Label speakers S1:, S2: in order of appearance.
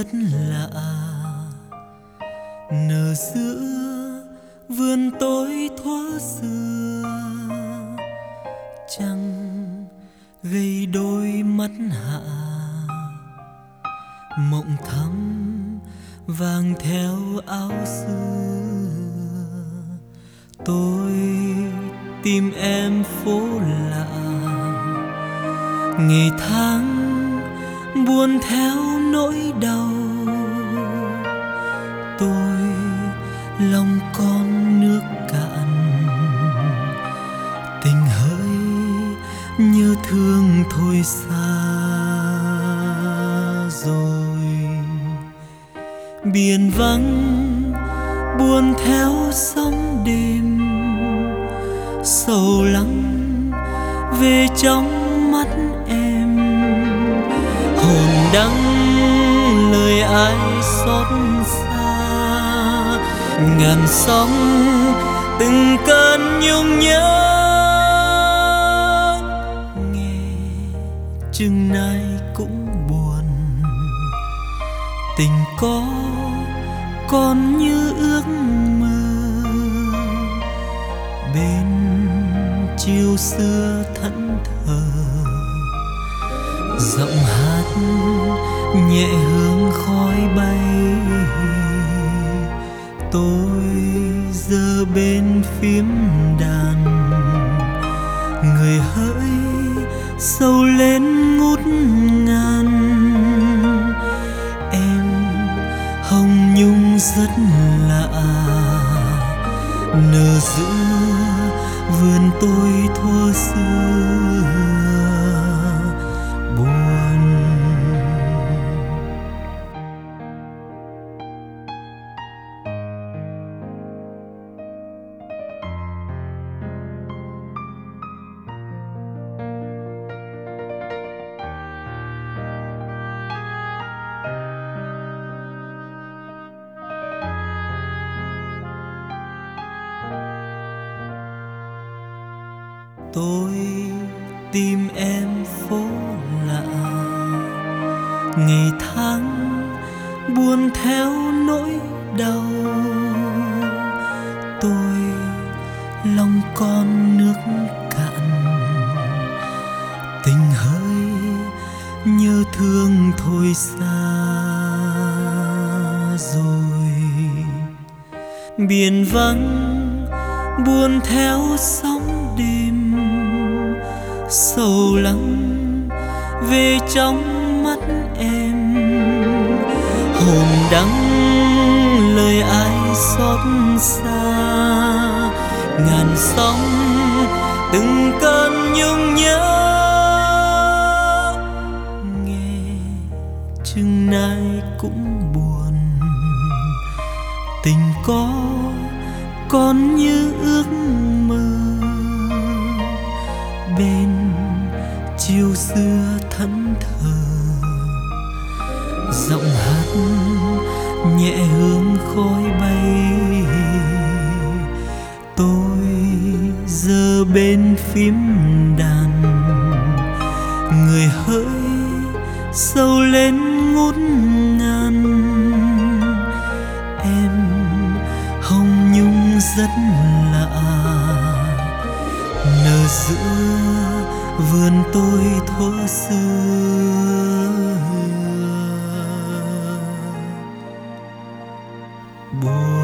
S1: rất lạ nở giữa vườn tối thuở xưa. Trăng gầy đôi mắt hạ, mộng thắm vàng theo áo xưa. Tôi tìm em phố lạ, ngày tháng buồn theo nỗi đau. Tôi lòng con nước cạn, tình hỡi như thương thôi xa rồi. Biển vắng buồn theo sóng đêm, sầu lắng về trong mắt em. Hồn đắng lời ai xót xa, ngàn sóng từng cơn nhung nhớ. Nghe chừng này cũng buồn, tình có còn như ước mơ. Bên chiều xưa thẫn thờ, giọng hát nhẹ hương khói bay. Tôi giờ bên phím đàn, người hỡi sâu lên ngút ngàn. Em hồng nhung rất lạ nở giữa vườn tôi thuở xưa. Buồn tôi tìm em phố lạ, ngày tháng buồn theo nỗi đau. Tôi lòng con nước cạn, tình hỡi nhớ thương thôi xa rồi. Biển vắng buồn theo sóng đêm, sầu lắng về trong mắt em. Hồn đắng lời ai xót xa, ngàn sóng từng cơn nhung nhớ. Nghe chừng này cũng buồn, tình có còn như ước mơ. Bên chiều xưa thẫn thờ, giọng hát nhẹ hương khói bay. Tôi giờ bên phím đàn, người hỡi sâu lên ngút ngàn. Em hồng nhung rất lạ nở giữa vườn tôi thuở xưa. Buồn